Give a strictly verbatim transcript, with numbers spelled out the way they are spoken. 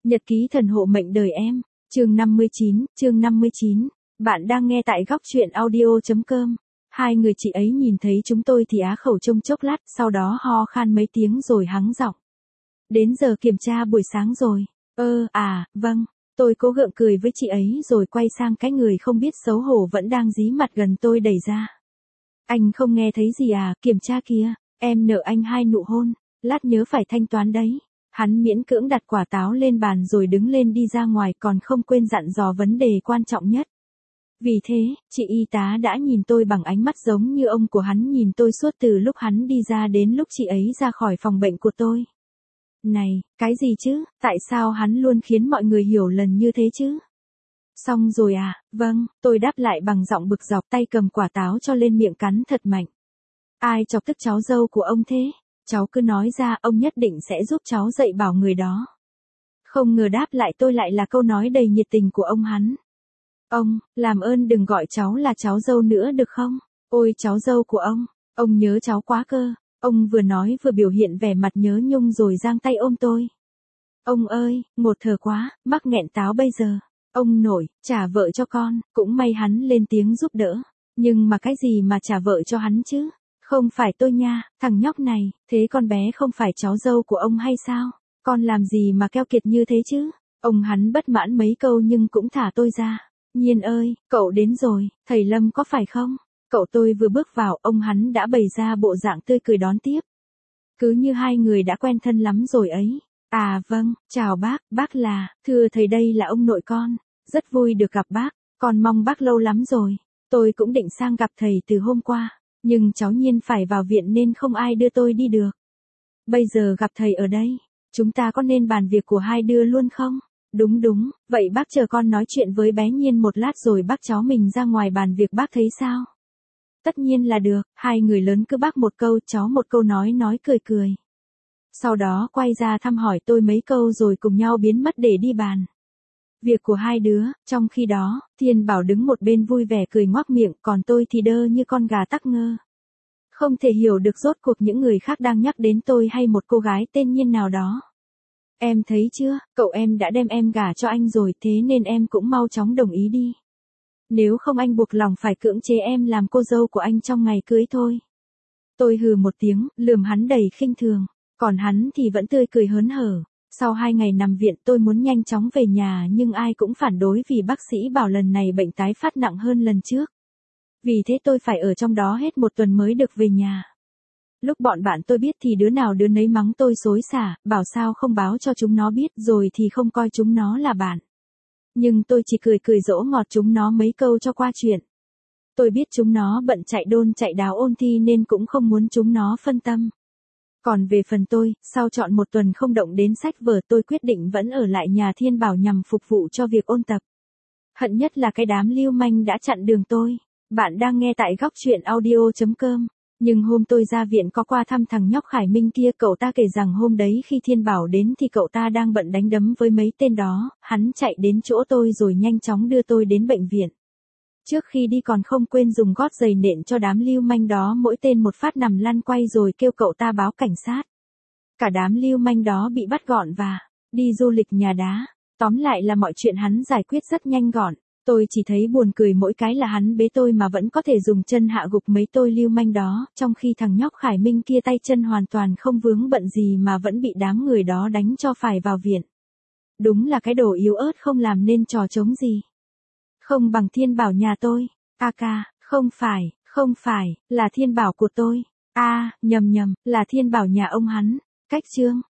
Nhật ký thần hộ mệnh đời em, chương năm mươi chín, chương năm mươi chín. Bạn đang nghe tại góc truyện audio chấm com. Hai người chị ấy nhìn thấy chúng tôi thì á khẩu trong chốc lát, sau đó ho khan mấy tiếng rồi hắng giọng. Đến giờ kiểm tra buổi sáng rồi. Ơ, à, vâng. Tôi cố gượng cười với chị ấy rồi quay sang cái người không biết xấu hổ vẫn đang dí mặt gần tôi đẩy ra. Anh không nghe thấy gì à, kiểm tra kìa, em nợ anh hai nụ hôn, lát nhớ phải thanh toán đấy. Hắn miễn cưỡng đặt quả táo lên bàn rồi đứng lên đi ra ngoài, còn không quên dặn dò vấn đề quan trọng nhất. Vì thế, chị y tá đã nhìn tôi bằng ánh mắt giống như ông của hắn nhìn tôi suốt từ lúc hắn đi ra đến lúc chị ấy ra khỏi phòng bệnh của tôi. Này, cái gì chứ, tại sao hắn luôn khiến mọi người hiểu lầm như thế chứ? Xong rồi à, vâng, tôi đáp lại bằng giọng bực dọc, tay cầm quả táo cho lên miệng cắn thật mạnh. Ai chọc tức cháu dâu của ông thế? Cháu cứ nói ra, ông nhất định sẽ giúp cháu dạy bảo người đó. Không ngờ đáp lại tôi lại là câu nói đầy nhiệt tình của ông hắn. Ông, làm ơn đừng gọi cháu là cháu dâu nữa được không? Ôi cháu dâu của ông, ông nhớ cháu quá cơ. Ông vừa nói vừa biểu hiện vẻ mặt nhớ nhung rồi giang tay ôm tôi. Ông ơi, một thờ quá, mắc nghẹn táo bây giờ. Ông nội, trả vợ cho con, cũng may hắn lên tiếng giúp đỡ. Nhưng mà cái gì mà trả vợ cho hắn chứ? Không phải tôi nha, thằng nhóc này, thế con bé không phải cháu dâu của ông hay sao? Con làm gì mà keo kiệt như thế chứ? Ông hắn bất mãn mấy câu nhưng cũng thả tôi ra. Nhiên ơi, cậu đến rồi, thầy Lâm có phải không? Cậu tôi vừa bước vào, ông hắn đã bày ra bộ dạng tươi cười đón tiếp. Cứ như hai người đã quen thân lắm rồi ấy. À vâng, chào bác, bác là, thưa thầy đây là ông nội con. Rất vui được gặp bác, con mong bác lâu lắm rồi. Tôi cũng định sang gặp thầy từ hôm qua. Nhưng cháu Nhiên phải vào viện nên không ai đưa tôi đi được. Bây giờ gặp thầy ở đây, chúng ta có nên bàn việc của hai đứa luôn không? Đúng đúng, vậy bác chờ con nói chuyện với bé Nhiên một lát rồi bác cháu mình ra ngoài bàn việc, bác thấy sao? Tất nhiên là được, hai người lớn cứ bác một câu cháu một câu, nói nói cười cười. Sau đó quay ra thăm hỏi tôi mấy câu rồi cùng nhau biến mất để đi bàn việc của hai đứa. Trong khi đó, Thiên Bảo đứng một bên vui vẻ cười ngoác miệng, còn tôi thì đơ như con gà tắc ngơ. Không thể hiểu được rốt cuộc những người khác đang nhắc đến tôi hay một cô gái tên Nhiên nào đó. Em thấy chưa, cậu em đã đem em gả cho anh rồi, thế nên em cũng mau chóng đồng ý đi. Nếu không anh buộc lòng phải cưỡng chế em làm cô dâu của anh trong ngày cưới thôi. Tôi hừ một tiếng, lườm hắn đầy khinh thường, còn hắn thì vẫn tươi cười hớn hở. Sau hai ngày nằm viện tôi muốn nhanh chóng về nhà nhưng ai cũng phản đối vì bác sĩ bảo lần này bệnh tái phát nặng hơn lần trước. Vì thế tôi phải ở trong đó hết một tuần mới được về nhà. Lúc bọn bạn tôi biết thì đứa nào đứa nấy mắng tôi xối xả, bảo sao không báo cho chúng nó biết rồi thì không coi chúng nó là bạn. Nhưng tôi chỉ cười cười dỗ ngọt chúng nó mấy câu cho qua chuyện. Tôi biết chúng nó bận chạy đôn chạy đáo ôn thi nên cũng không muốn chúng nó phân tâm. Còn về phần tôi, sau chọn một tuần không động đến sách vở, tôi quyết định vẫn ở lại nhà Thiên Bảo nhằm phục vụ cho việc ôn tập. Hận nhất là cái đám lưu manh đã chặn đường tôi. Bạn đang nghe tại góc truyện audio chấm com. Nhưng hôm tôi ra viện có qua thăm thằng nhóc Khải Minh kia, cậu ta kể rằng hôm đấy khi Thiên Bảo đến thì cậu ta đang bận đánh đấm với mấy tên đó, hắn chạy đến chỗ tôi rồi nhanh chóng đưa tôi đến bệnh viện. Trước khi đi còn không quên dùng gót giày nện cho đám lưu manh đó mỗi tên một phát nằm lăn quay rồi kêu cậu ta báo cảnh sát. Cả đám lưu manh đó bị bắt gọn và đi du lịch nhà đá. Tóm lại là mọi chuyện hắn giải quyết rất nhanh gọn. Tôi chỉ thấy buồn cười mỗi cái là hắn bế tôi mà vẫn có thể dùng chân hạ gục mấy tôi lưu manh đó, trong khi thằng nhóc Khải Minh kia tay chân hoàn toàn không vướng bận gì mà vẫn bị đám người đó đánh cho phải vào viện. Đúng là cái đồ yếu ớt không làm nên trò trống gì. Không bằng Thiên Bảo nhà tôi. A ca, không phải, không phải, là Thiên Bảo của tôi. A, nhầm nhầm, là Thiên Bảo nhà ông hắn. Cách chương.